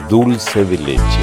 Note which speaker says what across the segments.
Speaker 1: Dulce de leche.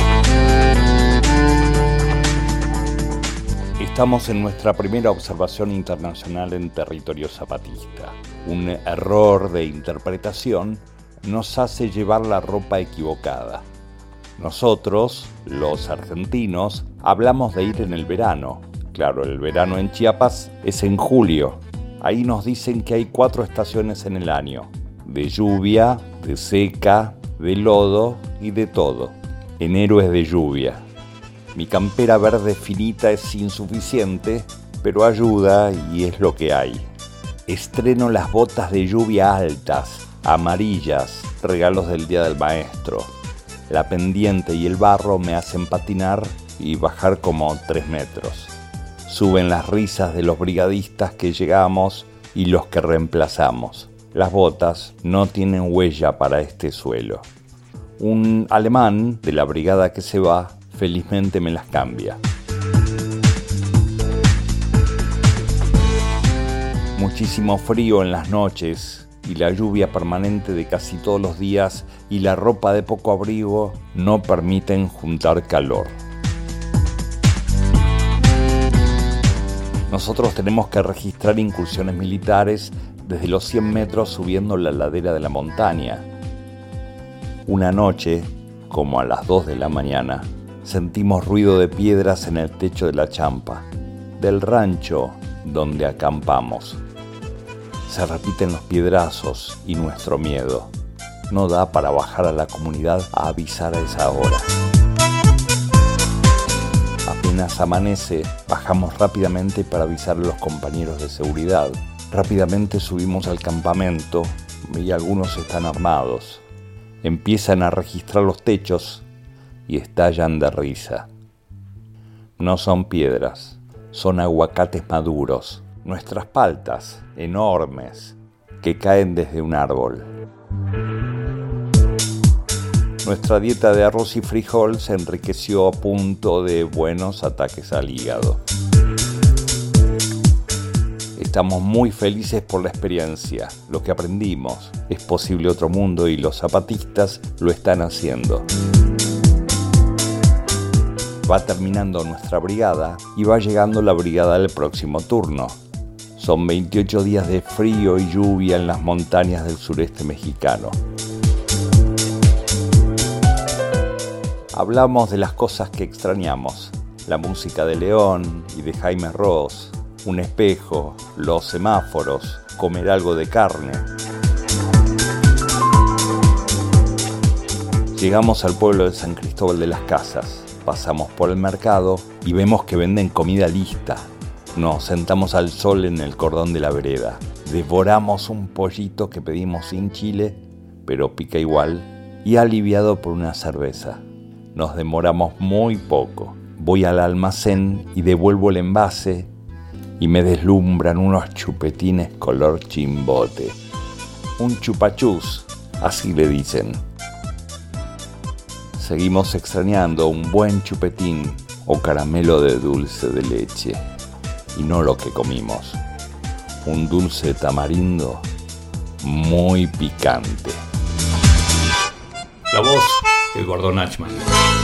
Speaker 1: Estamos en nuestra primera observación internacional en territorio zapatista. Un error de interpretación nos hace llevar la ropa equivocada. Nosotros, los argentinos, hablamos de ir en el verano. Claro, el verano en Chiapas es en julio. Ahí nos dicen que hay 4 estaciones en el año: de lluvia, de seca, de lodo y de todo. Enero es de lluvia. Mi campera verde finita es insuficiente, pero ayuda y es lo que hay. Estreno las botas de lluvia altas, amarillas, regalos del Día del Maestro. La pendiente y el barro me hacen patinar y bajar como 3 metros. Suben las risas de los brigadistas que llegamos y los que reemplazamos. Las botas no tienen huella para este suelo. Un alemán de la brigada que se va, felizmente me las cambia. Muchísimo frío en las noches y la lluvia permanente de casi todos los días y la ropa de poco abrigo no permiten juntar calor. Nosotros tenemos que registrar incursiones militares desde los 100 metros subiendo la ladera de la montaña. Una noche, como a las 2 de la mañana, sentimos ruido de piedras en el techo de la champa, del rancho donde acampamos. Se repiten los piedrazos y nuestro miedo. No da para bajar a la comunidad a avisar a esa hora. Apenas amanece, bajamos rápidamente para avisar a los compañeros de seguridad. Rápidamente subimos al campamento y algunos están armados. Empiezan a registrar los techos y estallan de risa. No son piedras, son aguacates maduros, nuestras paltas enormes que caen desde un árbol. Nuestra dieta de arroz y frijol se enriqueció a punto de buenos ataques al hígado. Estamos muy felices por la experiencia, lo que aprendimos. Es posible otro mundo y los zapatistas lo están haciendo. Va terminando nuestra brigada y va llegando la brigada del próximo turno. Son 28 días de frío y lluvia en las montañas del sureste mexicano. Hablamos de las cosas que extrañamos: la música de León y de Jaime Ross, un espejo, los semáforos, comer algo de carne. Llegamos al pueblo de San Cristóbal de las Casas, pasamos por el mercado y vemos que venden comida lista. Nos sentamos al sol en el cordón de la vereda. Devoramos un pollito que pedimos sin chile, pero pica igual, y aliviado por una cerveza. Nos demoramos muy poco. Voy al almacén y devuelvo el envase y me deslumbran unos chupetines color chimbote. Un chupachús, así le dicen. Seguimos extrañando un buen chupetín o caramelo de dulce de leche. Y no lo que comimos. Un dulce de tamarindo muy picante.
Speaker 2: La voz, el Gordo Nachman.